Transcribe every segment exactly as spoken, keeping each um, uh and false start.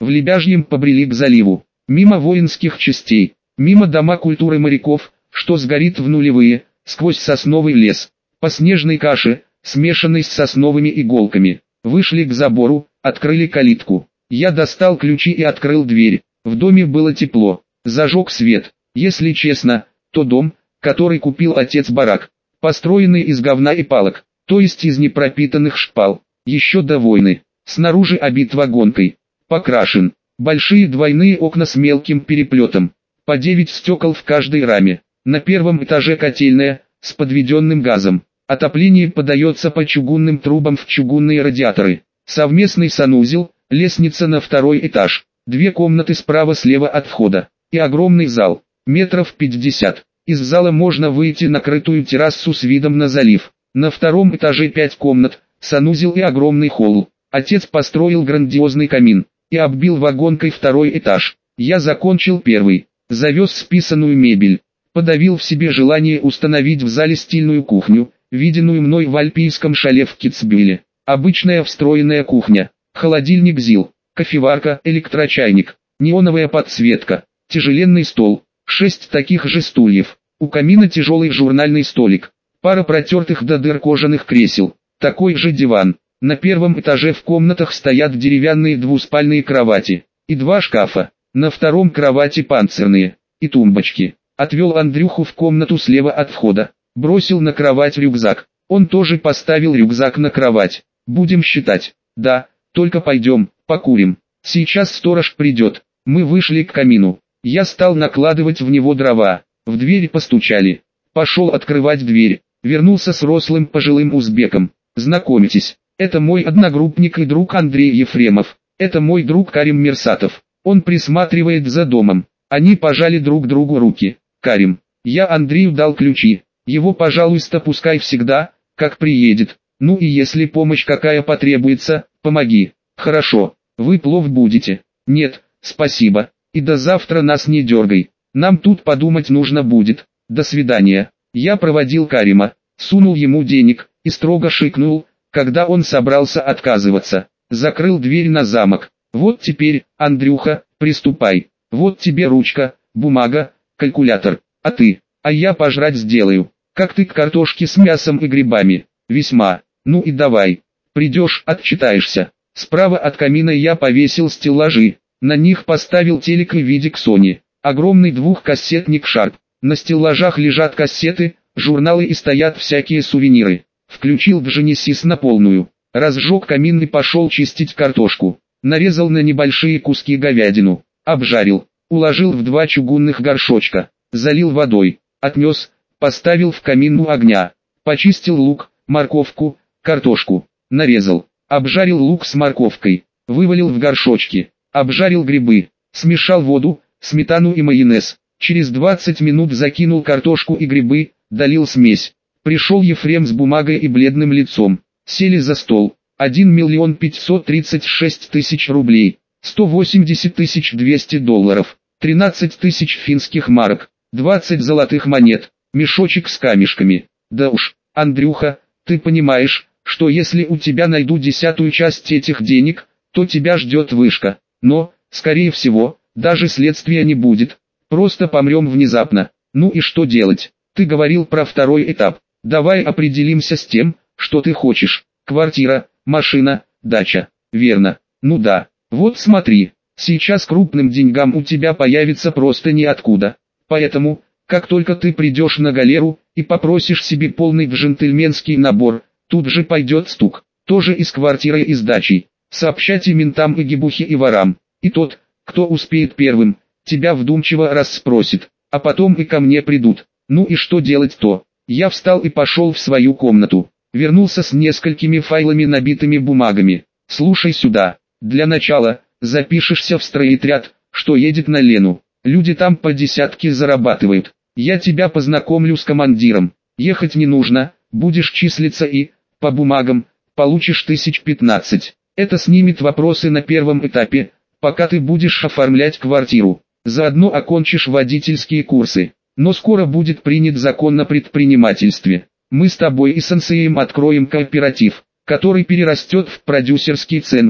в Лебяжьем побрели к заливу. Мимо воинских частей, мимо дома культуры моряков, что сгорит в нулевые, сквозь сосновый лес, по снежной каше, смешанной с сосновыми иголками. Вышли к забору, открыли калитку. Я достал ключи и открыл дверь. В доме было тепло. Зажег свет. Если честно, то дом, который купил отец барак, построенный из говна и палок, то есть из непропитанных шпал, еще до войны. Снаружи обит вагонкой, покрашен. Большие двойные окна с мелким переплетом. По девять стекол в каждой раме. На первом этаже котельная, с подведенным газом. Отопление подается по чугунным трубам в чугунные радиаторы. Совместный санузел, лестница на второй этаж. Две комнаты справа-слева от входа. И огромный зал, метров пятьдесят. Из зала можно выйти на крытую террасу с видом на залив. На втором этаже пять комнат, санузел и огромный холл. Отец построил грандиозный камин и оббил вагонкой второй этаж. Я закончил первый, завез списанную мебель, подавил в себе желание установить в зале стильную кухню, виденную мной в альпийском шале в Китсбюле. Обычная встроенная кухня, холодильник ЗИЛ, кофеварка, электрочайник, неоновая подсветка, тяжеленный стол, шесть таких же стульев, у камина тяжелый журнальный столик, пара протертых до дыр кожаных кресел, такой же диван. На первом этаже в комнатах стоят деревянные двуспальные кровати и два шкафа, на втором кровати панцирные и тумбочки. Отвел Андрюху в комнату слева от входа, бросил на кровать рюкзак, он тоже поставил рюкзак на кровать. Будем считать, да, только пойдем, покурим, сейчас сторож придет. Мы вышли к камину, я стал накладывать в него дрова, в дверь постучали, пошел открывать дверь, вернулся с рослым пожилым узбеком. Знакомитесь. Это мой одногруппник и друг Андрей Ефремов. Это мой друг Карим Мерсатов. Он присматривает за домом. Они пожали друг другу руки. Карим, я Андрею дал ключи. Его, пожалуйста, пускай всегда, как приедет. Ну и если помощь какая потребуется, помоги. Хорошо. Вы плов будете? Нет, спасибо. И до завтра нас не дергай. Нам тут подумать нужно будет. До свидания. Я проводил Карима, сунул ему денег и строго шикнул, когда он собрался отказываться. Закрыл дверь на замок. Вот теперь, Андрюха, приступай. Вот тебе ручка, бумага, калькулятор. А ты? А я пожрать сделаю. Как ты к картошке с мясом и грибами? Весьма. Ну и давай. Придешь, отчитаешься. Справа от камина я повесил стеллажи. На них поставил телек и видик Sony. Огромный двухкассетник Sharp. На стеллажах лежат кассеты, журналы и стоят всякие сувениры. Включил Genesis на полную, разжег камин и пошел чистить картошку. Нарезал на небольшие куски говядину, обжарил, уложил в два чугунных горшочка, залил водой, отнес, поставил в камин у огня, почистил лук, морковку, картошку, нарезал, обжарил лук с морковкой, вывалил в горшочки, обжарил грибы, смешал воду, сметану и майонез. Через двадцать минут закинул картошку и грибы, долил смесь. Пришел Ефрем с бумагой и бледным лицом. Сели за стол. один миллион пятьсот тридцать шесть тысяч рублей. сто восемьдесят тысяч двести долларов. тринадцать тысяч финских марок. двадцать золотых монет. Мешочек с камешками. Да уж, Андрюха, ты понимаешь, что если у тебя найду десятую часть этих денег, то тебя ждет вышка. Но, скорее всего, даже следствия не будет. Просто помрем внезапно. Ну и что делать? Ты говорил про второй этап. Давай определимся с тем, что ты хочешь. Квартира, машина, дача. Верно. Ну да. Вот смотри, сейчас крупным деньгам у тебя появится просто ниоткуда. Поэтому, как только ты придешь на галеру и попросишь себе полный джентльменский набор, тут же пойдет стук. Тоже и с квартирой и с дачей. Сообщайте ментам и гибухе и ворам. И тот, кто успеет первым, тебя вдумчиво расспросит, а потом и ко мне придут. Ну и что делать-то? Я встал и пошел в свою комнату. Вернулся с несколькими файлами, набитыми бумагами. Слушай сюда. Для начала, запишешься в стройотряд, что едет на Лену. Люди там по десятке зарабатывают. Я тебя познакомлю с командиром. Ехать не нужно, будешь числиться и, по бумагам, получишь тысяч пятнадцать. Это снимет вопросы на первом этапе, пока ты будешь оформлять квартиру. Заодно окончишь водительские курсы. Но скоро будет принят закон о предпринимательстве. Мы с тобой и сенсеем откроем кооператив, который перерастет в продюсерский центр.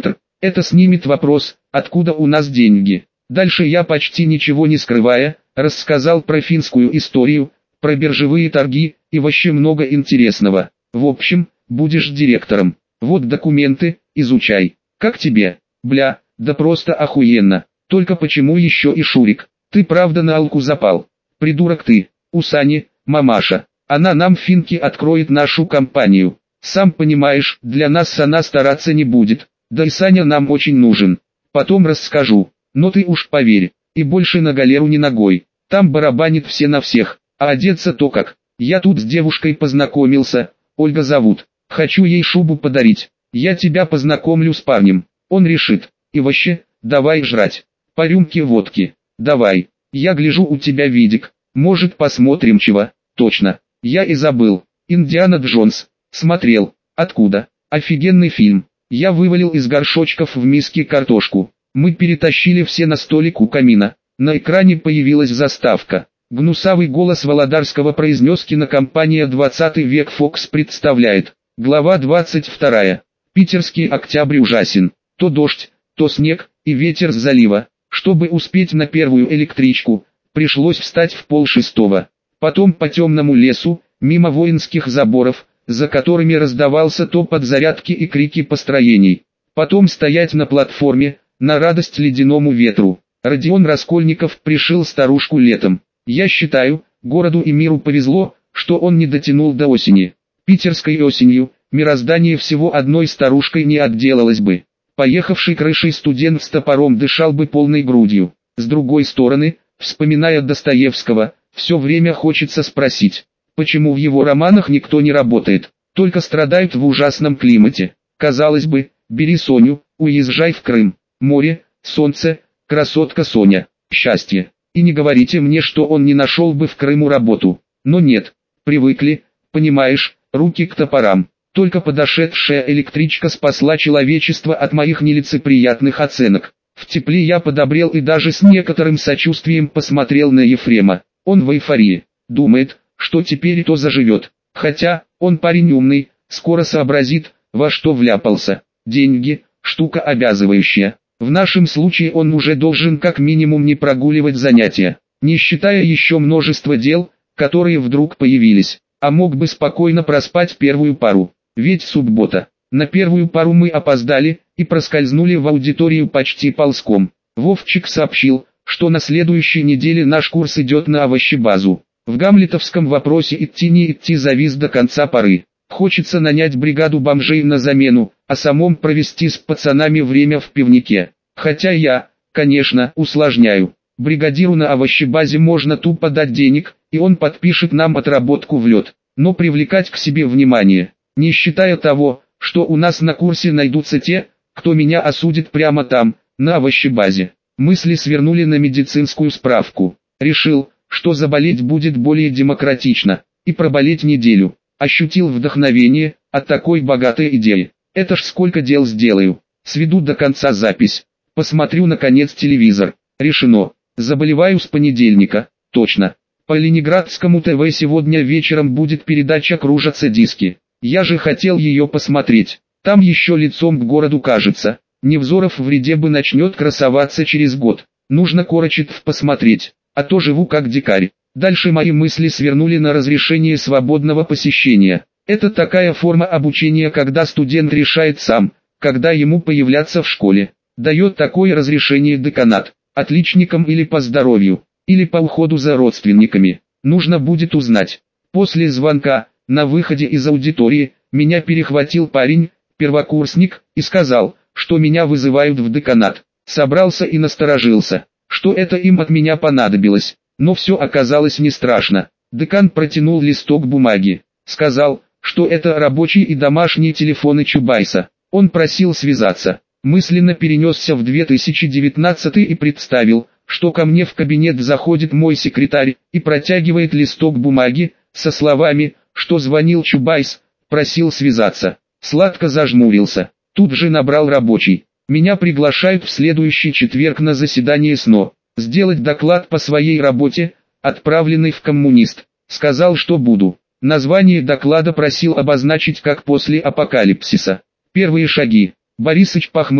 Это снимет вопрос, откуда у нас деньги. Дальше я, почти ничего не скрывая, рассказал про финскую историю, про биржевые торги и вообще много интересного. В общем, будешь директором. Вот документы, изучай. Как тебе? Бля, да просто охуенно. Только почему еще и Шурик? Ты правда на Алку запал? Придурок ты. У Сани, мамаша. Она нам финки откроет нашу компанию. Сам понимаешь, для нас она стараться не будет. Да и Саня нам очень нужен. Потом расскажу. Но ты уж поверь. И больше на галеру не ногой. Там барабанит все на всех. А одеться то как. Я тут с девушкой познакомился. Ольга зовут. Хочу ей шубу подарить. Я тебя познакомлю с парнем. Он решит. И вообще, давай жрать. По рюмке водки. Давай. Я гляжу, у тебя видик. Может, посмотрим чего? Точно. Я и забыл. Индиана Джонс. Смотрел. Откуда? Офигенный фильм. Я вывалил из горшочков в миске картошку. Мы перетащили все на столик у камина. На экране появилась заставка. Гнусавый голос Володарского произнес: кинокомпания «двадцатый век Фокс» представляет. Глава двадцать вторая. Питерский октябрь ужасен. То дождь, то снег и ветер с залива. Чтобы успеть на первую электричку, пришлось встать в полшестого. Потом по темному лесу, мимо воинских заборов, за которыми раздавался топот зарядки и крики построений. Потом стоять на платформе, на радость ледяному ветру. Родион Раскольников пришил старушку летом. Я считаю, городу и миру повезло, что он не дотянул до осени. Питерской осенью, мироздание всего одной старушкой не отделалось бы. Поехавший крышей студент с топором дышал бы полной грудью. С другой стороны, вспоминая Достоевского, все время хочется спросить, почему в его романах никто не работает, только страдают в ужасном климате. Казалось бы, бери Соню, уезжай в Крым, море, солнце, красотка Соня, счастье. И не говорите мне, что он не нашел бы в Крыму работу. Но нет, привыкли, понимаешь, руки к топорам. Только подошедшая электричка спасла человечество от моих нелицеприятных оценок. В тепле я подобрел и даже с некоторым сочувствием посмотрел на Ефрема. Он в эйфории, думает, что теперь и то заживет. Хотя, он парень умный, скоро сообразит, во что вляпался. Деньги – штука обязывающая. В нашем случае он уже должен как минимум не прогуливать занятия, не считая еще множества дел, которые вдруг появились. А мог бы спокойно проспать первую пару. Ведь суббота. На первую пару мы опоздали и проскользнули в аудиторию почти ползком. Вовчик сообщил, что на следующей неделе наш курс идет на овощебазу. В гамлетовском вопросе идти не идти завис до конца поры. Хочется нанять бригаду бомжей на замену, а самом провести с пацанами время в пивнике. Хотя я, конечно, усложняю. Бригадиру на овощебазе можно тупо дать денег, и он подпишет нам отработку в лед. Но привлекать к себе внимание, не считая того, что у нас на курсе найдутся те, кто меня осудит прямо там, на овощебазе. Мысли свернули на медицинскую справку. Решил, что заболеть будет более демократично, и проболеть неделю. Ощутил вдохновение от такой богатой идеи. Это ж сколько дел сделаю. Сведу до конца запись. Посмотрю наконец телевизор. Решено. Заболеваю с понедельника. Точно. По Ленинградскому ТВ сегодня вечером будет передача «Кружатся диски». Я же хотел ее посмотреть. Там еще лицом к городу кажется. Невзоров в ряде бы начнет красоваться через год. Нужно Корочетов посмотреть. А то живу как дикарь. Дальше мои мысли свернули на разрешение свободного посещения. Это такая форма обучения, когда студент решает сам, когда ему появляться в школе. Дает такое разрешение деканат. Отличникам или по здоровью, или по уходу за родственниками. Нужно будет узнать. После звонка, на выходе из аудитории, меня перехватил парень, первокурсник, и сказал, что меня вызывают в деканат. Собрался и насторожился, что это им от меня понадобилось. Но все оказалось не страшно. Декан протянул листок бумаги. Сказал, что это рабочие и домашние телефоны Чубайса. Он просил связаться. Мысленно перенесся в две тысячи девятнадцатый и представил, что ко мне в кабинет заходит мой секретарь и протягивает листок бумаги, со словами, что звонил Чубайс, просил связаться. Сладко зажмурился. Тут же набрал рабочий. Меня приглашают в следующий четверг на заседание СНО. Сделать доклад по своей работе, отправленный в коммунист. Сказал, что буду. Название доклада просил обозначить как «После апокалипсиса». Первые шаги. Борисыч похмыкал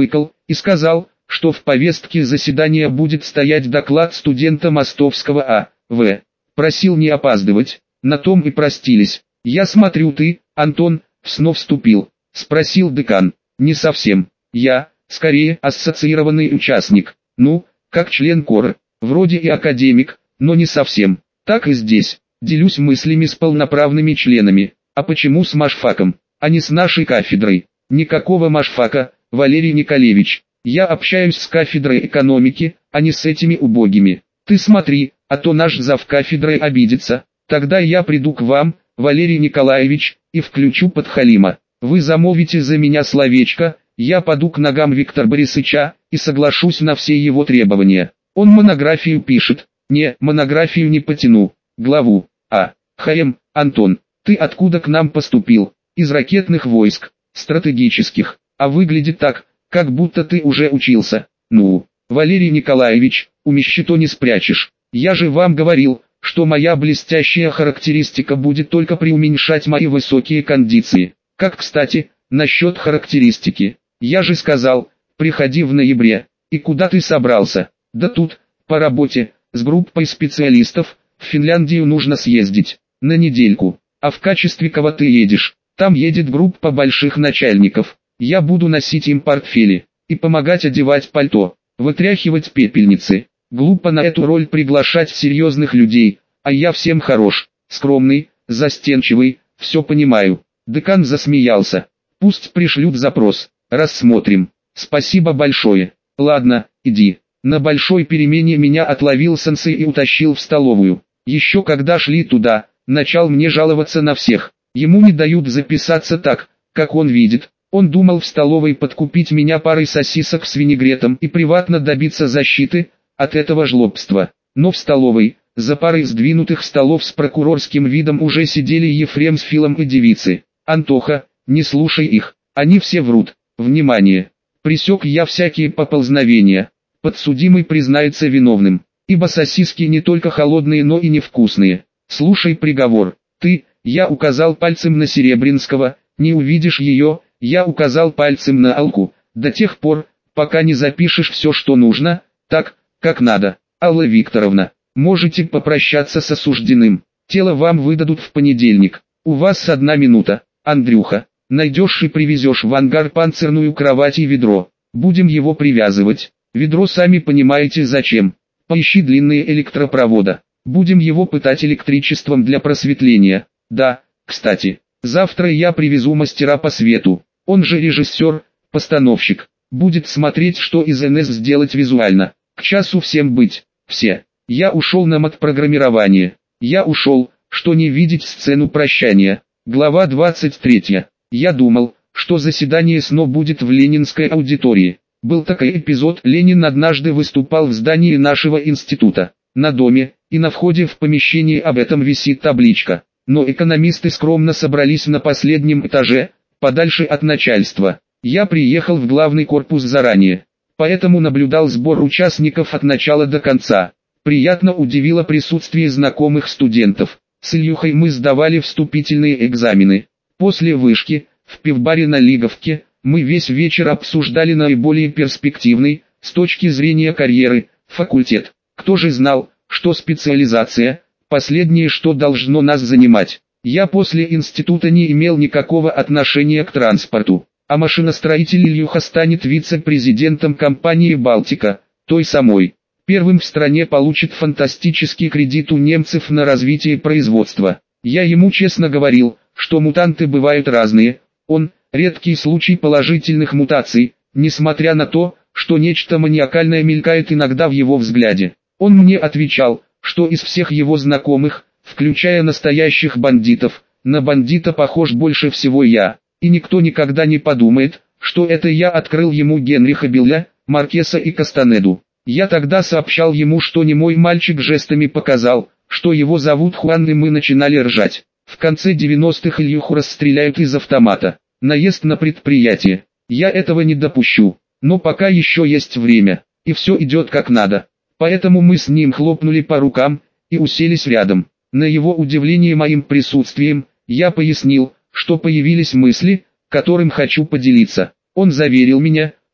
и сказал, что в повестке заседания будет стоять доклад студента Мостовского А В Просил не опаздывать, на том и простились. «Я смотрю, ты, Антон, снова вступил?» — спросил декан. «Не совсем. Я, скорее, ассоциированный участник. Ну, как член кора, вроде и академик, но не совсем. Так и здесь. Делюсь мыслями с полноправными членами. А почему с машфаком, а не с нашей кафедрой?» «Никакого машфака, Валерий Николаевич. Я общаюсь с кафедрой экономики, а не с этими убогими. Ты смотри, а то наш завкафедрой обидится. Тогда я приду к вам, Валерий Николаевич, и включу подхалима. Вы замолвите за меня словечко, я паду к ногам Виктора Борисовича и соглашусь на все его требования. Он монографию пишет. Не, монографию не потяну. Главу. А. Х М. Антон, ты откуда к нам поступил? Из ракетных войск, стратегических. А выглядит так, как будто ты уже учился. Ну, Валерий Николаевич, умещето не спрячешь. Я же вам говорил, что моя блестящая характеристика будет только преуменьшать мои высокие кондиции. Как, кстати, насчет характеристики. Я же сказал, приходи в ноябре. И куда ты собрался? Да тут, по работе, с группой специалистов, в Финляндию нужно съездить. На недельку. А в качестве кого ты едешь? Там едет группа больших начальников. Я буду носить им портфели и помогать одевать пальто, вытряхивать пепельницы. Глупо на эту роль приглашать серьезных людей, а я всем хорош, скромный, застенчивый, все понимаю. Декан засмеялся. Пусть пришлют запрос, рассмотрим. Спасибо большое. Ладно, иди. На большой перемене меня отловил сенсей и утащил в столовую. Еще когда шли туда, начал мне жаловаться на всех. Ему не дают записаться так, как он видит. Он думал в столовой подкупить меня парой сосисок с винегретом и приватно добиться защиты от этого жлобства. Но в столовой, за парой сдвинутых столов с прокурорским видом уже сидели Ефрем с Филом и девицы. «Антоха, не слушай их, они все врут. Внимание! Пресек я всякие поползновения. Подсудимый признается виновным, ибо сосиски не только холодные, но и невкусные. Слушай приговор. Ты, я указал пальцем на Серебринского, не увидишь ее, я указал пальцем на Алку, до тех пор, пока не запишешь все, что нужно, так, как надо. Алла Викторовна, можете попрощаться с осужденным. Тело вам выдадут в понедельник. У вас одна минута. Андрюха, найдешь и привезешь в ангар панцирную кровать и ведро. Будем его привязывать. Ведро сами понимаете зачем. Поищи длинные электропровода. Будем его пытать электричеством для просветления. Да, кстати, завтра я привезу мастера по свету. Он же режиссер, постановщик. Будет смотреть, что из эн эс сделать визуально. К часу всем быть. Все. Я ушел на матпрограммирование. Я ушел, что не видеть сцену прощания. Глава двадцать третья. Я думал, что заседание снова будет в Ленинской аудитории. Был такой эпизод. Ленин однажды выступал в здании нашего института. На доме, и на входе в помещение об этом висит табличка. Но экономисты скромно собрались на последнем этаже, подальше от начальства. Я приехал в главный корпус заранее, поэтому наблюдал сбор участников от начала до конца. Приятно удивило присутствие знакомых студентов. С Ильюхой мы сдавали вступительные экзамены. После вышки, в пивбаре на Лиговке, мы весь вечер обсуждали наиболее перспективный, с точки зрения карьеры, факультет. Кто же знал, что специализация – последнее, что должно нас занимать. Я после института не имел никакого отношения к транспорту, а машиностроитель Ильюха станет вице-президентом компании «Балтика», той самой. Первым в стране получит фантастический кредит у немцев на развитие производства. Я ему честно говорил, что мутанты бывают разные. Он – редкий случай положительных мутаций, несмотря на то, что нечто маниакальное мелькает иногда в его взгляде. Он мне отвечал, что из всех его знакомых, включая настоящих бандитов, на бандита похож больше всего я, и никто никогда не подумает, что это я открыл ему Генриха Билля, Маркеса и Кастанеду. Я тогда сообщал ему, что немой мальчик жестами показал, что его зовут Хуан, и мы начинали ржать. В конце девяностых Ильюху расстреляют из автомата. Наезд на предприятие. Я этого не допущу, но пока еще есть время, и все идет как надо. Поэтому мы с ним хлопнули по рукам и уселись рядом. На его удивление моим присутствием, я пояснил, что появились мысли, которым хочу поделиться. Он заверил меня,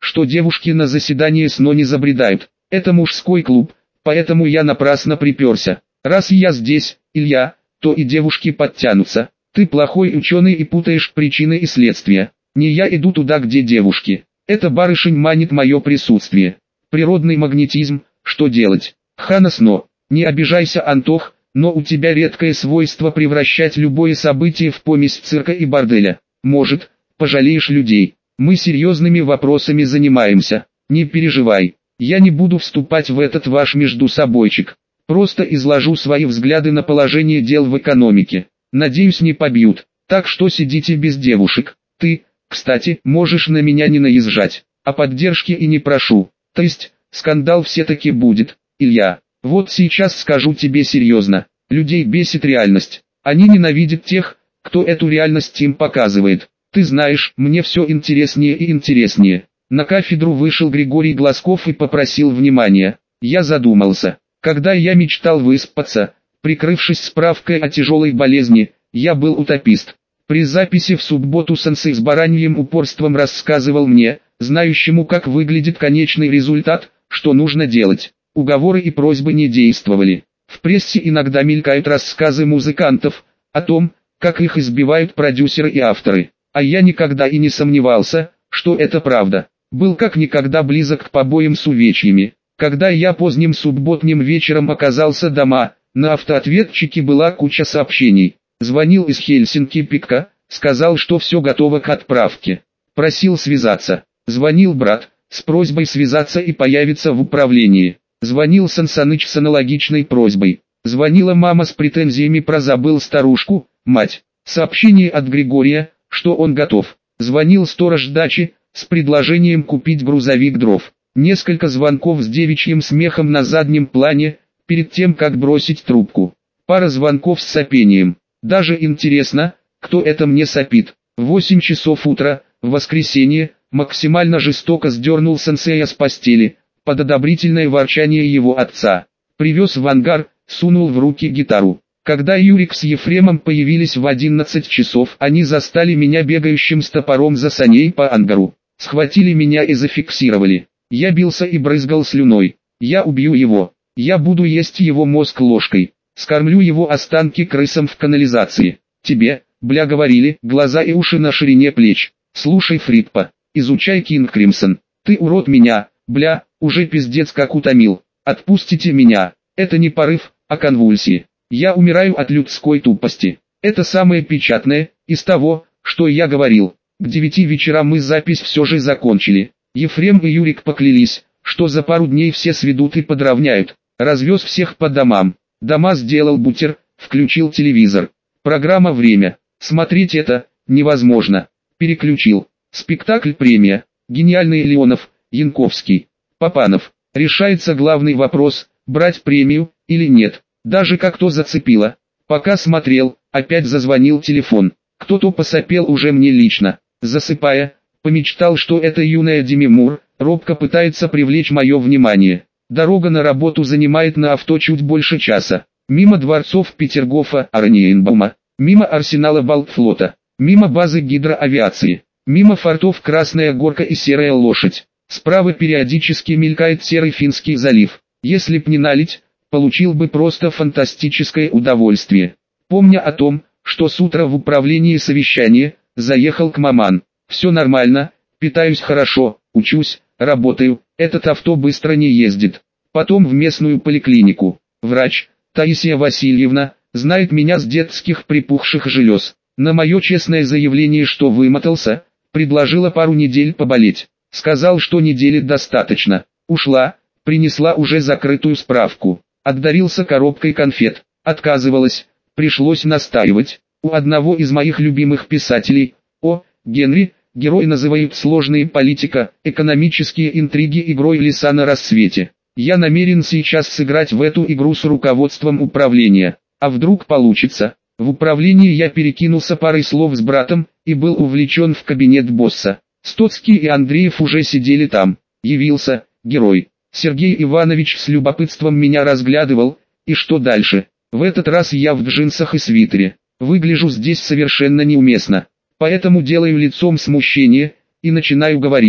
что девушки на заседание СНО не забредают. Это мужской клуб, поэтому я напрасно приперся. Раз я здесь, Илья, то и девушки подтянутся. Ты плохой ученый и путаешь причины и следствия. Не я иду туда, где девушки. Это барышень манит мое присутствие. Природный магнетизм, что делать? Хана СНО. Не обижайся, Антох, но у тебя редкое свойство превращать любое событие в помесь цирка и борделя. Может, пожалеешь людей. Мы серьезными вопросами занимаемся. Не переживай, я не буду вступать в этот ваш междусобойчик. Просто изложу свои взгляды на положение дел в экономике. Надеюсь, не побьют. Так что сидите без девушек. Ты, кстати, можешь на меня не наезжать. О поддержке и не прошу. То есть, скандал все-таки будет, Илья. Вот сейчас скажу тебе серьезно. Людей бесит реальность. Они ненавидят тех, кто эту реальность им показывает. Ты знаешь, мне все интереснее и интереснее. На кафедру вышел Григорий Глазков и попросил внимания. Я задумался. Когда я мечтал выспаться, прикрывшись справкой о тяжелой болезни, я был утопист. При записи в субботу сенсей с бараньим упорством рассказывал мне, знающему, как выглядит конечный результат, что нужно делать. Уговоры и просьбы не действовали. В прессе иногда мелькают рассказы музыкантов о том, как их избивают продюсеры и авторы. А я никогда и не сомневался, что это правда. Был как никогда близок к побоям с увечьями. Когда я поздним субботним вечером оказался дома, на автоответчике была куча сообщений. Звонил из Хельсинки Пикка, сказал, что все готово к отправке. Просил связаться. Звонил брат, с просьбой связаться и появиться в управлении. Звонил Сансаныч с аналогичной просьбой. Звонила мама с претензиями про забыл старушку, мать. Сообщение от Григория, что он готов. Звонил сторож дачи, с предложением купить грузовик дров. Несколько звонков с девичьим смехом на заднем плане, перед тем как бросить трубку. Пара звонков с сопением. Даже интересно, кто это мне сопит. В восемь часов утра, в воскресенье, максимально жестоко сдернул сенсея с постели, под одобрительное ворчание его отца. Привез в ангар, сунул в руки гитару. Когда Юрик с Ефремом появились в одиннадцать часов, они застали меня бегающим с топором за саней по ангару. Схватили меня и зафиксировали. Я бился и брызгал слюной. Я убью его. Я буду есть его мозг ложкой. Скормлю его останки крысам в канализации. Тебе, бля, говорили, глаза и уши на ширине плеч. Слушай, Фриппа, изучай Кинг Кримсон. Ты урод меня, бля, уже пиздец как утомил. Отпустите меня. Это не порыв, а конвульсии. Я умираю от людской тупости. Это самое печатное из того, что я говорил. К девяти вечера мы запись все же закончили. Ефрем и Юрик поклялись, что за пару дней все сведут и подровняют. Развез всех по домам. Дома сделал бутер, включил телевизор. Программа «Время». Смотреть это невозможно. Переключил. Спектакль «Премия». Гениальный Леонов, Янковский, Папанов. Решается главный вопрос, брать премию или нет. Даже как-то зацепило. Пока смотрел, опять зазвонил телефон. Кто-то посопел уже мне лично. Засыпая, помечтал, что эта юная Деми Мур робко пытается привлечь мое внимание. Дорога на работу занимает на авто чуть больше часа. Мимо дворцов Петергофа, Орниенбаума, мимо арсенала Балтфлота, мимо базы гидроавиации, мимо фортов Красная Горка и Серая Лошадь. Справа периодически мелькает Серый Финский залив. Если б не налить, получил бы просто фантастическое удовольствие. Помня о том, что с утра в управлении совещания, заехал к маман. Все нормально, питаюсь хорошо, учусь, работаю, этот авто быстро не ездит. Потом в местную поликлинику. Врач, Таисия Васильевна, знает меня с детских припухших желез. На мое честное заявление, что вымотался, предложила пару недель поболеть. Сказал, что недели достаточно. Ушла, принесла уже закрытую справку. Отдарился коробкой конфет. Отказывалась, пришлось настаивать. У одного из моих любимых писателей, О. Генри, герой называют сложные политика, экономические интриги игрой леса на рассвете. Я намерен сейчас сыграть в эту игру с руководством управления. А вдруг получится? В управлении я перекинулся парой слов с братом, и был увлечен в кабинет босса. Стоцкий и Андреев уже сидели там. Явился, герой. Сергей Иванович с любопытством меня разглядывал, и что дальше? В этот раз я в джинсах и свитере. Выгляжу здесь совершенно неуместно. Поэтому делаю лицом смущение, и начинаю говорить.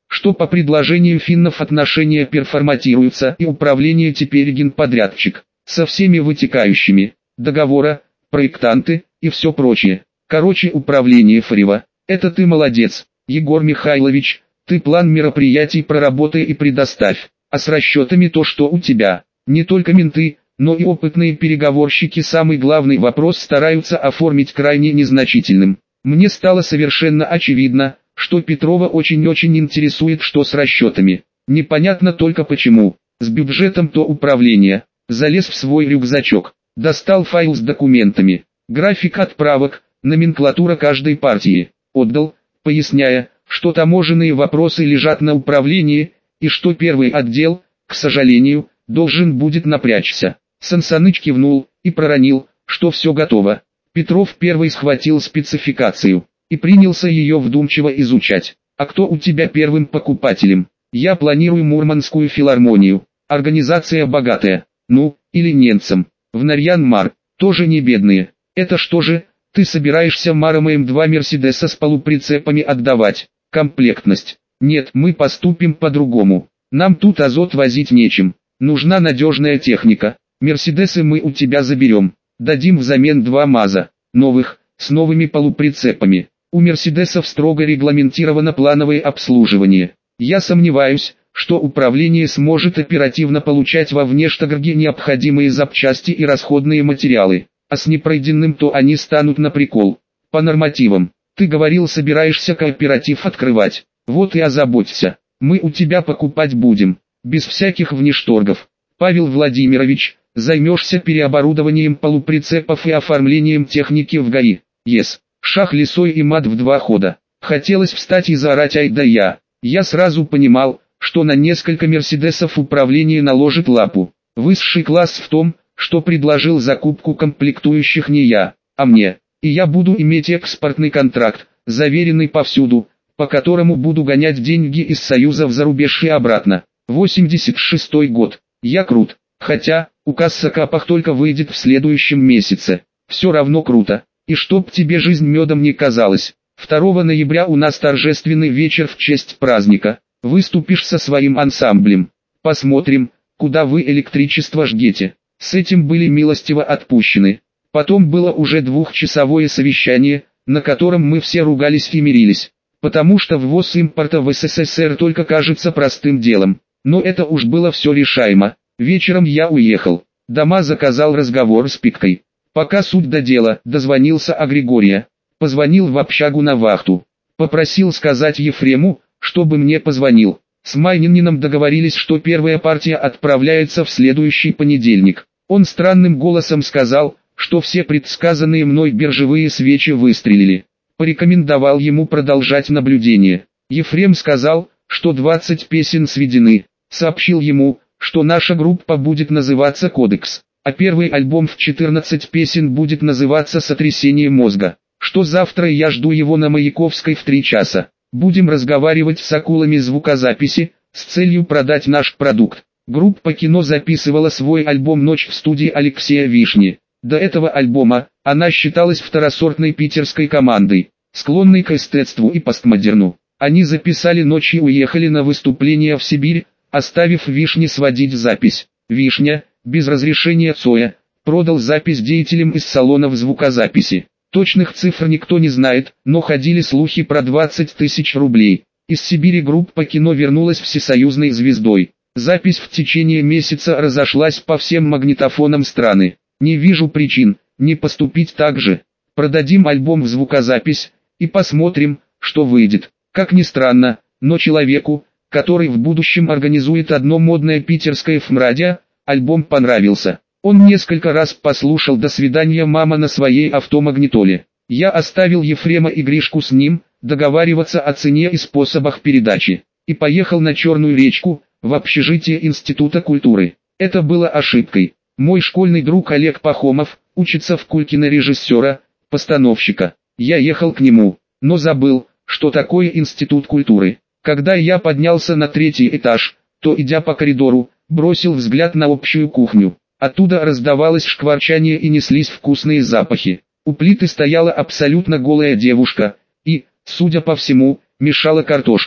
что по предложению финнов отношения переформатируются и управление теперь генподрядчик, со всеми вытекающими, договора, проектанты и все прочее. Короче, управление Форева, это ты молодец, Егор Михайлович, ты план мероприятий проработай и предоставь, а с расчетами то, что у тебя, не только менты, но и опытные переговорщики самый главный вопрос стараются оформить крайне незначительным. Мне стало совершенно очевидно, что Петрова очень-очень интересует, что с расчетами. Непонятно только почему. С бюджетом то управление. Залез в свой рюкзачок, достал файл с документами, график отправок, номенклатура каждой партии. Отдал, поясняя, что таможенные вопросы лежат на управлении, и что первый отдел, к сожалению, должен будет напрячься. Сансаныч кивнул и проронил, что все готово. Петров первый схватил спецификацию и принялся ее вдумчиво изучать. А кто у тебя первым покупателем? Я планирую Мурманскую филармонию. Организация богатая. Ну, или немцам. В Нарьян-Мар. Тоже не бедные. Это что же, ты собираешься Марамэм два Мерседеса с полуприцепами отдавать? Комплектность. Нет, мы поступим по-другому. Нам тут азот возить нечем. Нужна надежная техника. Мерседесы мы у тебя заберем. Дадим взамен два МАЗа. Новых, с новыми полуприцепами. У Мерседесов строго регламентировано плановое обслуживание. Я сомневаюсь, что управление сможет оперативно получать во внештагрге необходимые запчасти и расходные материалы. А с непройденным то они станут на прикол. По нормативам. Ты говорил, собираешься кооператив открывать. Вот и озаботься. Мы у тебя покупать будем. Без всяких внешторгов. Павел Владимирович, займешься переоборудованием полуприцепов и оформлением техники в ГАИ. Ес. Шах лесой и мат в два хода. Хотелось встать и заорать ай да я. Я сразу понимал, что на несколько мерседесов управление наложит лапу. Высший класс в том, что предложил закупку комплектующих не я, а мне. И я буду иметь экспортный контракт, заверенный повсюду, по которому буду гонять деньги из Союза в зарубеж и обратно. восемьдесят шестой год. Я крут. Хотя, указ о КАПах только выйдет в следующем месяце. Все равно круто. И чтоб тебе жизнь медом не казалась. второго ноября у нас торжественный вечер в честь праздника. Выступишь со своим ансамблем. Посмотрим, куда вы электричество жгете. С этим были милостиво отпущены. Потом было уже двухчасовое совещание, на котором мы все ругались и мирились. Потому что ввоз импорта в СССР только кажется простым делом. Но это уж было все решаемо. Вечером я уехал. Дома заказал разговор с Пикой. Пока суть до дела, дозвонился о Григория. Позвонил в общагу на вахту. Попросил сказать Ефрему, чтобы мне позвонил. С Майнининым договорились, что первая партия отправляется в следующий понедельник. Он странным голосом сказал, что все предсказанные мной биржевые свечи выстрелили. Порекомендовал ему продолжать наблюдение. Ефрем сказал, что двадцать песен сведены. Сообщил ему, что наша группа будет называться «Кодекс», а первый альбом в четырнадцать песен будет называться «Сотрясение мозга», что завтра я жду его на Маяковской в три часа. Будем разговаривать с акулами звукозаписи, с целью продать наш продукт. Группа кино записывала свой альбом «Ночь» в студии Алексея Вишни. До этого альбома она считалась второсортной питерской командой, склонной к эстетству и постмодерну. Они записали «Ночь» и уехали на выступление в Сибирь, оставив Вишне сводить запись. Вишня, без разрешения ЦОЯ, продал запись деятелям из салонов звукозаписи. Точных цифр никто не знает, но ходили слухи про двадцать тысяч рублей. Из Сибири группа кино вернулась всесоюзной звездой. Запись в течение месяца разошлась по всем магнитофонам страны. Не вижу причин не поступить так же. Продадим альбом в звукозапись и посмотрим, что выйдет. Как ни странно, но человеку, который в будущем организует одно модное питерское эф эм радио, альбом понравился. Он несколько раз послушал «До свидания, мама» на своей автомагнитоле. Я оставил Ефрема и Гришку с ним, договариваться о цене и способах передачи, и поехал на Черную речку, в общежитие Института культуры. Это было ошибкой. Мой школьный друг Олег Пахомов учится в Кулькино режиссера, постановщика. Я ехал к нему, но забыл, что такое Институт культуры. Когда я поднялся на третий этаж, то, идя по коридору, бросил взгляд на общую кухню. Оттуда раздавалось шкварчание и неслись вкусные запахи. У плиты стояла абсолютно голая девушка и, судя по всему, мешала картошку.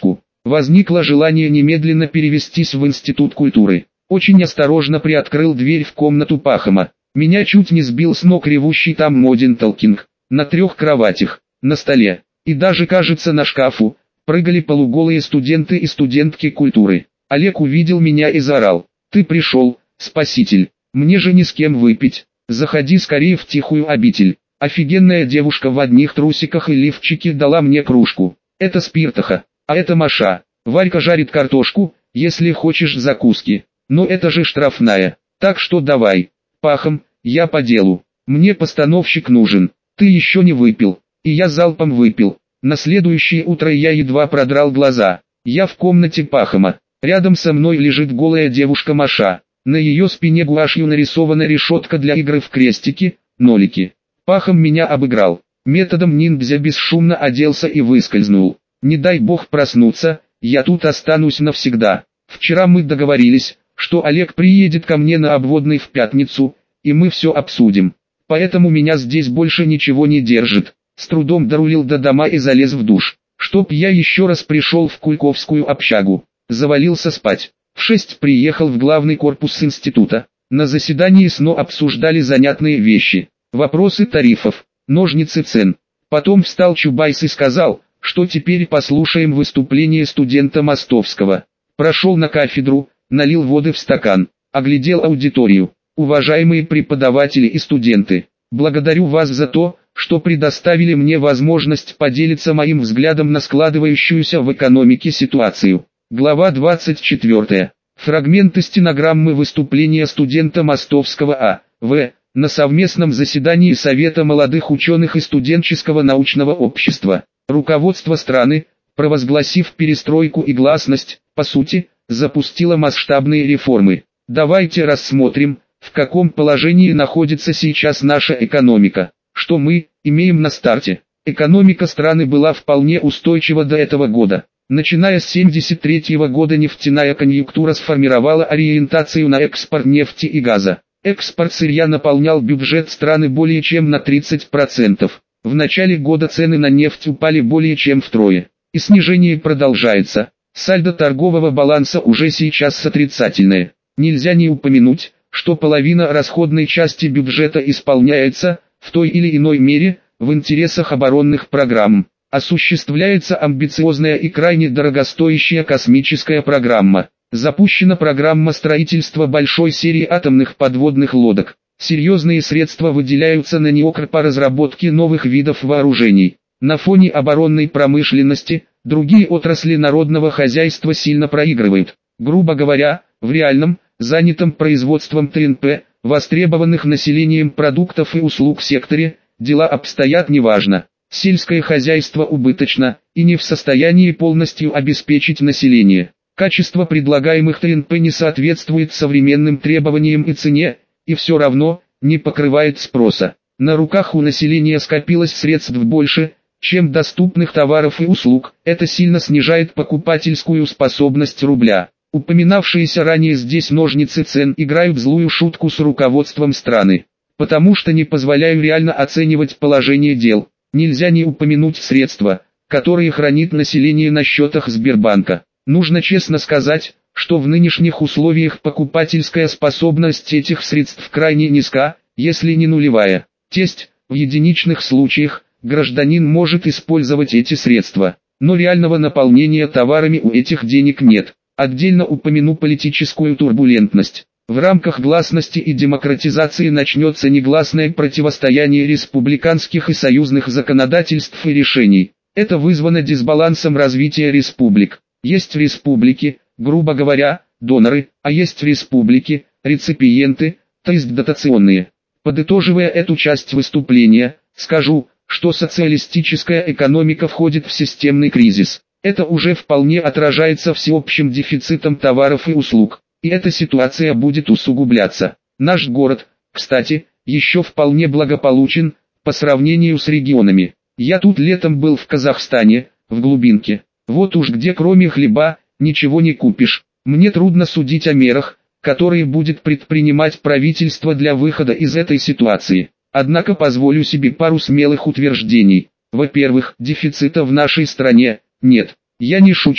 Возникло желание немедленно перевестись в Институт культуры. Очень осторожно приоткрыл дверь в комнату Пахома. Меня чуть не сбил с ног ревущий там Модин Толкинг. На трех кроватях, на столе, и даже, кажется, на шкафу, прыгали полуголые студенты и студентки культуры. Олег увидел меня и заорал: «Ты пришел, спаситель, мне же ни с кем выпить, заходи скорее в тихую обитель». Офигенная девушка в одних трусиках и лифчике дала мне кружку. Это спиртоха, а это Маша. Варька жарит картошку, если хочешь закуски. Но это же штрафная, так что давай. Пахом, я по делу. Мне постановщик нужен. Ты еще не выпил. И я залпом выпил. На следующее утро я едва продрал глаза. Я в комнате Пахома. Рядом со мной лежит голая девушка Маша. На ее спине гуашью нарисована решетка для игры в крестики, нолики. Пахом меня обыграл. Методом ниндзя бесшумно оделся и выскользнул. Не дай бог проснуться, я тут останусь навсегда. Вчера мы договорились, что Олег приедет ко мне на обводный в пятницу, и мы все обсудим. Поэтому меня здесь больше ничего не держит. С трудом дорулил до дома и залез в душ, чтоб я еще раз пришел в Кульковскую общагу. Завалился спать. В шесть приехал в главный корпус института. На заседании СНО обсуждали занятные вещи. Вопросы тарифов, ножницы цен. Потом встал Чубайс и сказал, что теперь послушаем выступление студента Мостовского. Прошел на кафедру, налил воды в стакан, оглядел аудиторию. Уважаемые преподаватели и студенты, благодарю вас за то, что предоставили мне возможность поделиться моим взглядом на складывающуюся в экономике ситуацию. Глава двадцать четвёртая. Фрагменты стенограммы выступления студента Мостовского А. В. на совместном заседании Совета молодых ученых и студенческого научного общества. Руководство страны, провозгласив перестройку и гласность, по сути, запустило масштабные реформы. Давайте рассмотрим, в каком положении находится сейчас наша экономика. Что мы имеем на старте? Экономика страны была вполне устойчива до этого года. Начиная с семьдесят третьего года нефтяная конъюнктура сформировала ориентацию на экспорт нефти и газа. Экспорт сырья наполнял бюджет страны более чем на тридцать процентов. В начале года цены на нефть упали более чем втрое. И снижение продолжается. Сальдо торгового баланса уже сейчас отрицательное. Нельзя не упомянуть, что половина расходной части бюджета исполняется, в той или иной мере, в интересах оборонных программ. Осуществляется амбициозная и крайне дорогостоящая космическая программа. Запущена программа строительства большой серии атомных подводных лодок. Серьезные средства выделяются на НИОКР по разработке новых видов вооружений. На фоне оборонной промышленности, другие отрасли народного хозяйства сильно проигрывают. Грубо говоря, в реальном, занятом производством ТНП, востребованных населением продуктов и услуг секторе, дела обстоят неважно. Сельское хозяйство убыточно и не в состоянии полностью обеспечить население. Качество предлагаемых ТНП не соответствует современным требованиям и цене, и все равно не покрывает спроса. На руках у населения скопилось средств больше, чем доступных товаров и услуг. Это сильно снижает покупательскую способность рубля. Упоминавшиеся ранее здесь ножницы цен играют злую шутку с руководством страны. Потому что не позволяю реально оценивать положение дел. Нельзя не упомянуть средства, которые хранит население на счетах Сбербанка. Нужно честно сказать, что в нынешних условиях покупательская способность этих средств крайне низка, если не нулевая. Тесть, в единичных случаях, гражданин может использовать эти средства, но реального наполнения товарами у этих денег нет. Отдельно упомяну политическую турбулентность. В рамках гласности и демократизации начнется негласное противостояние республиканских и союзных законодательств и решений. Это вызвано дисбалансом развития республик. Есть республики, грубо говоря, доноры, а есть республики, реципиенты, то есть дотационные. Подытоживая эту часть выступления, скажу, что социалистическая экономика входит в системный кризис. Это уже вполне отражается всеобщим дефицитом товаров и услуг. И эта ситуация будет усугубляться. Наш город, кстати, еще вполне благополучен, по сравнению с регионами. Я тут летом был в Казахстане, в глубинке. Вот уж где кроме хлеба, ничего не купишь. Мне трудно судить о мерах, которые будет предпринимать правительство для выхода из этой ситуации. Однако позволю себе пару смелых утверждений. Во-первых, дефицита в нашей стране нет. Я не шучу.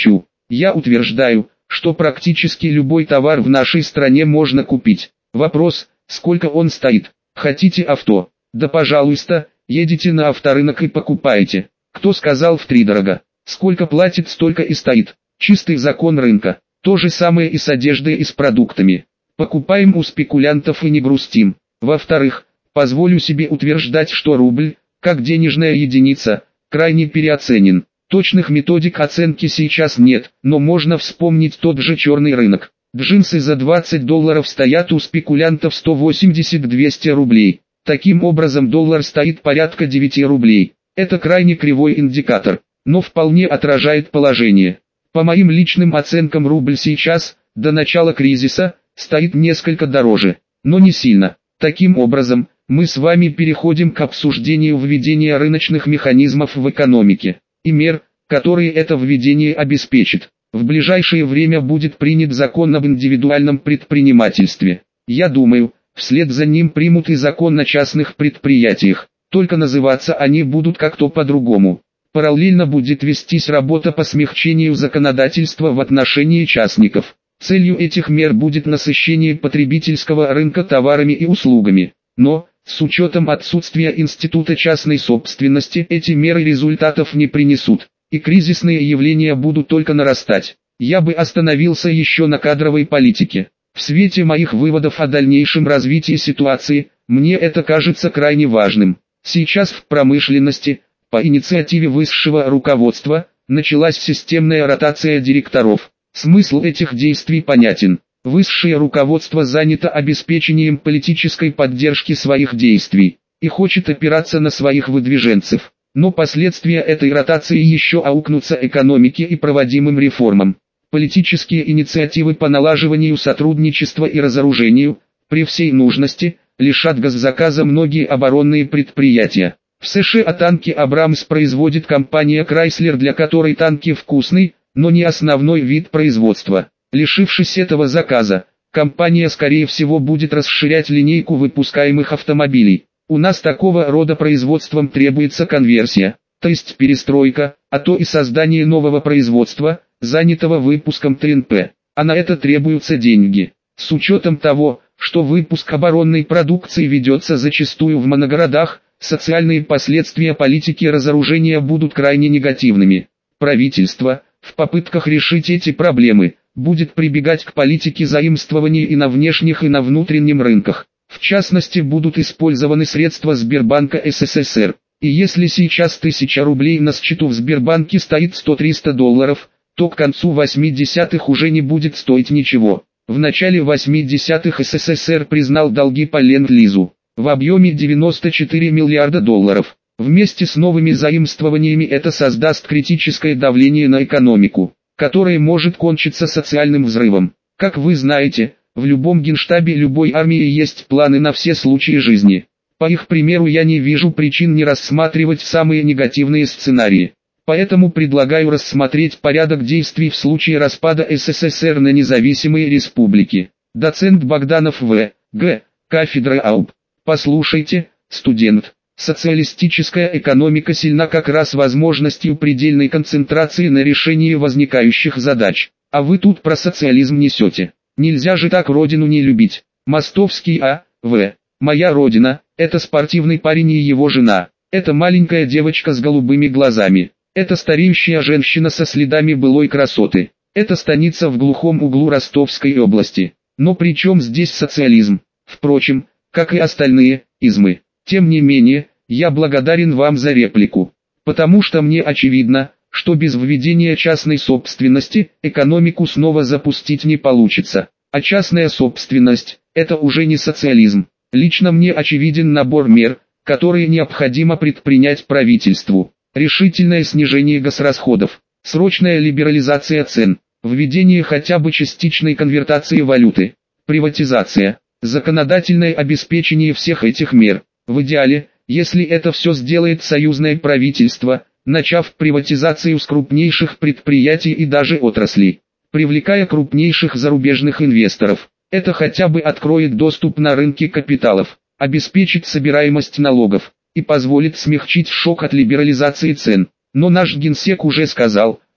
Я утверждаю, что практически любой товар в нашей стране можно купить. Вопрос, сколько он стоит. Хотите авто? Да пожалуйста, едете на авторынок и покупаете. Кто сказал втридорога? Сколько платит, столько и стоит. Чистый закон рынка. То же самое и с одеждой и с продуктами. Покупаем у спекулянтов и не грустим. Во-вторых, позволю себе утверждать, что рубль, как денежная единица, крайне переоценен. Точных методик оценки сейчас нет, но можно вспомнить тот же черный рынок. Джинсы за двадцать долларов стоят у спекулянтов сто восемьдесят - двести рублей. Таким образом доллар стоит порядка девяти рублей. Это крайне кривой индикатор, но вполне отражает положение. По моим личным оценкам рубль сейчас, до начала кризиса, стоит несколько дороже, но не сильно. Таким образом, мы с вами переходим к обсуждению введения рыночных механизмов в экономике и мер, которые это введение обеспечит. В ближайшее время будет принят закон об индивидуальном предпринимательстве. Я думаю, вслед за ним примут и закон о частных предприятиях, только называться они будут как-то по-другому. Параллельно будет вестись работа по смягчению законодательства в отношении частников. Целью этих мер будет насыщение потребительского рынка товарами и услугами. Но, с учетом отсутствия института частной собственности, эти меры результатов не принесут, и кризисные явления будут только нарастать. Я бы остановился еще на кадровой политике. В свете моих выводов о дальнейшем развитии ситуации, мне это кажется крайне важным. Сейчас в промышленности, по инициативе высшего руководства, началась системная ротация директоров. Смысл этих действий понятен. Высшее руководство занято обеспечением политической поддержки своих действий и хочет опираться на своих выдвиженцев. Но последствия этой ротации еще аукнутся экономике и проводимым реформам. Политические инициативы по налаживанию сотрудничества и разоружению, при всей нужности, лишат госзаказа многие оборонные предприятия. В США танки «Абрамс» производит компания Chrysler, для которой танки вкусный, но не основной вид производства. Лишившись этого заказа, компания скорее всего будет расширять линейку выпускаемых автомобилей. У нас такого рода производством требуется конверсия, то есть перестройка, а то и создание нового производства, занятого выпуском тэ эн пэ. А на это требуются деньги. С учетом того, что выпуск оборонной продукции ведется зачастую в моногородах, социальные последствия политики разоружения будут крайне негативными. Правительство, в попытках решить эти проблемы, будет прибегать к политике заимствований и на внешних и на внутреннем рынках. В частности, будут использованы средства Сбербанка эс эс эс эр. И если сейчас тысяча рублей на счету в Сбербанке стоит сто-триста долларов, то к концу восьмидесятых уже не будет стоить ничего. В начале восьмидесятых эс эс эс эр признал долги по ленд-лизу в объеме девяносто четыре миллиарда долларов. Вместе с новыми заимствованиями это создаст критическое давление на экономику, которое может кончиться социальным взрывом. Как вы знаете, в любом генштабе любой армии есть планы на все случаи жизни. По их примеру я не вижу причин не рассматривать самые негативные сценарии. Поэтому предлагаю рассмотреть порядок действий в случае распада эс эс эс эр на независимые республики. Доцент Богданов В. Г. Кафедра А У Б. Послушайте, студент, социалистическая экономика сильна как раз возможностью предельной концентрации на решении возникающих задач. А вы тут про социализм несете. Нельзя же так родину не любить. Мостовский А. В. Моя родина – это спортивный парень и его жена. Это маленькая девочка с голубыми глазами. Это стареющая женщина со следами былой красоты. Это станица в глухом углу Ростовской области. Но при чем здесь социализм? Впрочем, как и остальные измы. Тем не менее, я благодарен вам за реплику. Потому что мне очевидно, что без введения частной собственности экономику снова запустить не получится. А частная собственность – это уже не социализм. Лично мне очевиден набор мер, которые необходимо предпринять правительству. Решительное снижение госрасходов, срочная либерализация цен, введение хотя бы частичной конвертации валюты, приватизация, законодательное обеспечение всех этих мер. В идеале, если это все сделает союзное правительство, начав приватизацию с крупнейших предприятий и даже отраслей, привлекая крупнейших зарубежных инвесторов, это хотя бы откроет доступ на рынки капиталов, обеспечит собираемость налогов и позволит смягчить шок от либерализации цен. Но наш генсек уже сказал,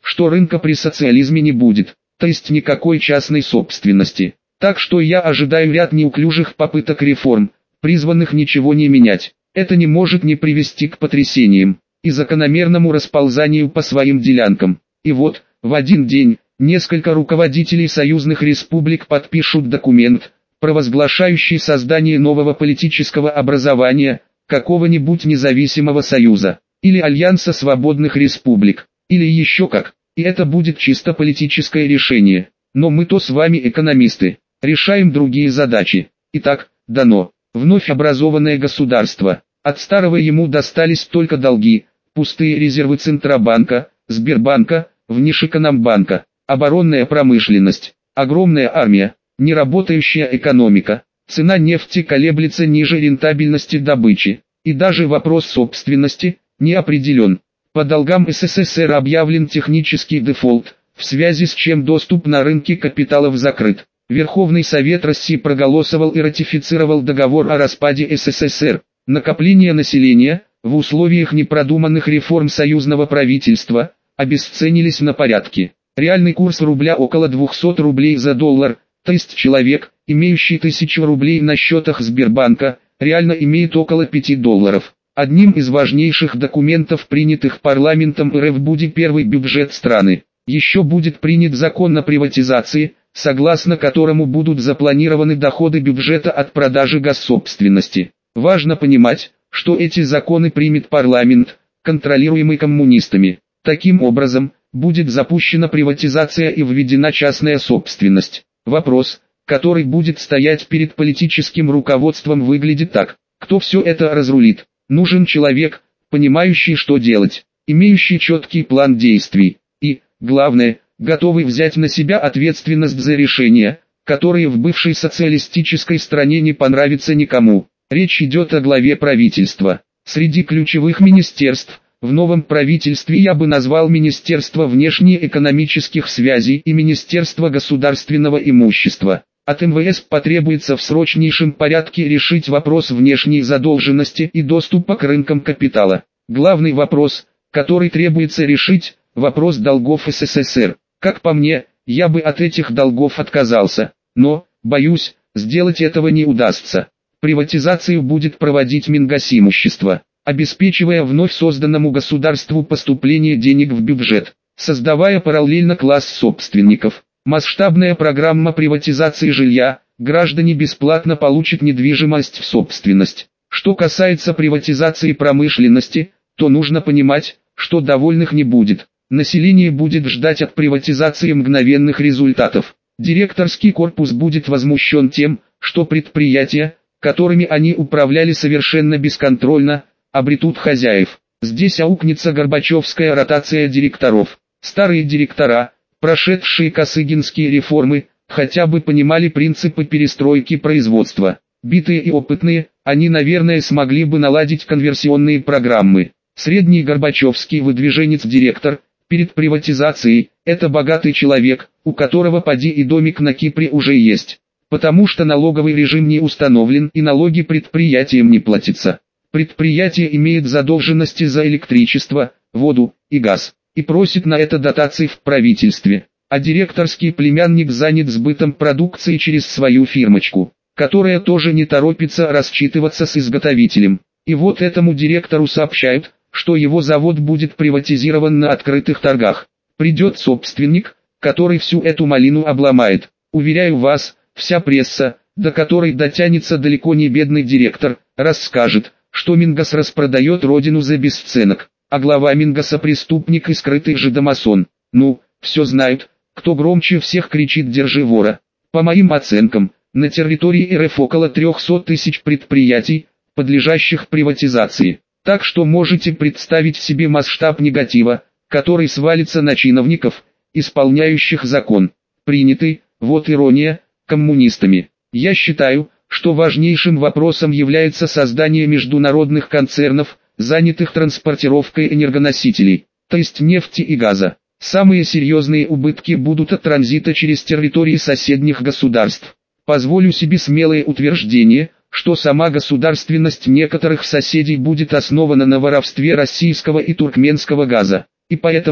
что рынка при социализме не будет, то есть никакой частной собственности. Так что я ожидаю ряд неуклюжих попыток реформ, призванных ничего не менять. Это не может не привести к потрясениям и закономерному расползанию по своим делянкам. И вот, в один день, несколько руководителей союзных республик подпишут документ, провозглашающий создание нового политического образования, какого-нибудь независимого союза, или альянса свободных республик, или еще как, и это будет чисто политическое решение. Но мы-то с вами экономисты, решаем другие задачи. Итак, дано, вновь образованное государство. От старого ему достались только долги, пустые резервы Центробанка, Сбербанка, Внешэкономбанка, оборонная промышленность, огромная армия, неработающая экономика, цена нефти колеблется ниже рентабельности добычи, и даже вопрос собственности не определен. По долгам СССР объявлен технический дефолт, в связи с чем доступ на рынки капиталов закрыт. Верховный Совет России проголосовал и ратифицировал договор о распаде СССР. Накопление населения, в условиях непродуманных реформ союзного правительства, обесценились на порядки. Реальный курс рубля около двухсот рублей за доллар, то есть человек, имеющий тысячу рублей на счетах Сбербанка, реально имеет около пяти долларов. Одним из важнейших документов, принятых парламентом РФ, будет первый бюджет страны. Еще будет принят закон о приватизации, согласно которому будут запланированы доходы бюджета от продажи госсобственности. Важно понимать, что эти законы примет парламент, контролируемый коммунистами. Таким образом, будет запущена приватизация и введена частная собственность. Вопрос, который будет стоять перед политическим руководством, выглядит так: кто все это разрулит? Нужен человек, понимающий, что делать, имеющий четкий план действий и, главное, готовый взять на себя ответственность за решения, которые в бывшей социалистической стране не понравятся никому. Речь идет о главе правительства. Среди ключевых министерств в новом правительстве я бы назвал Министерство внешнеэкономических связей и Министерство государственного имущества. От эм вэ эс потребуется в срочнейшем порядке решить вопрос внешней задолженности и доступа к рынкам капитала. Главный вопрос, который требуется решить, вопрос долгов СССР. Как по мне, я бы от этих долгов отказался, но, боюсь, сделать этого не удастся. Приватизацию будет проводить Мингосимущество, обеспечивая вновь созданному государству поступление денег в бюджет, создавая параллельно класс собственников. Масштабная программа приватизации жилья, граждане бесплатно получат недвижимость в собственность. Что касается приватизации промышленности, то нужно понимать, что довольных не будет. Население будет ждать от приватизации мгновенных результатов. Директорский корпус будет возмущен тем, что предприятия, которыми они управляли совершенно бесконтрольно, обретут хозяев. Здесь аукнется горбачевская ротация директоров. Старые директора, прошедшие косыгинские реформы, хотя бы понимали принципы перестройки производства. Битые и опытные, они, наверное, смогли бы наладить конверсионные программы. Средний горбачевский выдвиженец-директор, перед приватизацией, это богатый человек, у которого поди и домик на Кипре уже есть. Потому что налоговый режим не установлен и налоги предприятиям не платятся. Предприятие имеет задолженности за электричество, воду и газ, и просит на это дотации в правительстве. А директорский племянник занят сбытом продукции через свою фирмочку, которая тоже не торопится рассчитываться с изготовителем. И вот этому директору сообщают, что его завод будет приватизирован на открытых торгах. Придет собственник, который всю эту малину обломает. Уверяю вас, вся пресса, до которой дотянется далеко не бедный директор, расскажет, что Мингос распродает родину за бесценок, а глава Мингоса преступник и скрытый жидомасон. Ну, все знают, кто громче всех кричит «держи вора». По моим оценкам, на территории эр эф около трехсот тысяч предприятий, подлежащих приватизации. Так что можете представить себе масштаб негатива, который свалится на чиновников, исполняющих закон, принятый, вот ирония, коммунистами. Я считаю, что важнейшим вопросом является создание международных концернов, занятых транспортировкой энергоносителей, то есть нефти и газа. Самые серьезные убытки будут от транзита через территории соседних государств. Позволю себе смелое утверждение, что сама государственность некоторых соседей будет основана на воровстве российского и туркменского газа. И поэтому,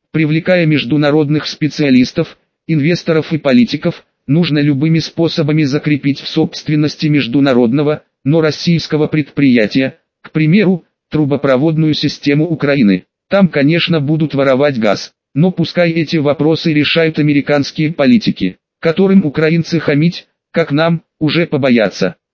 привлекая международных специалистов, инвесторов и политиков, нужно любыми способами закрепить в собственности международного, но российского предприятия, к примеру, трубопроводную систему Украины. Там, конечно, будут воровать газ, но пускай эти вопросы решают американские политики, которым украинцы хамить, как нам, уже побоятся.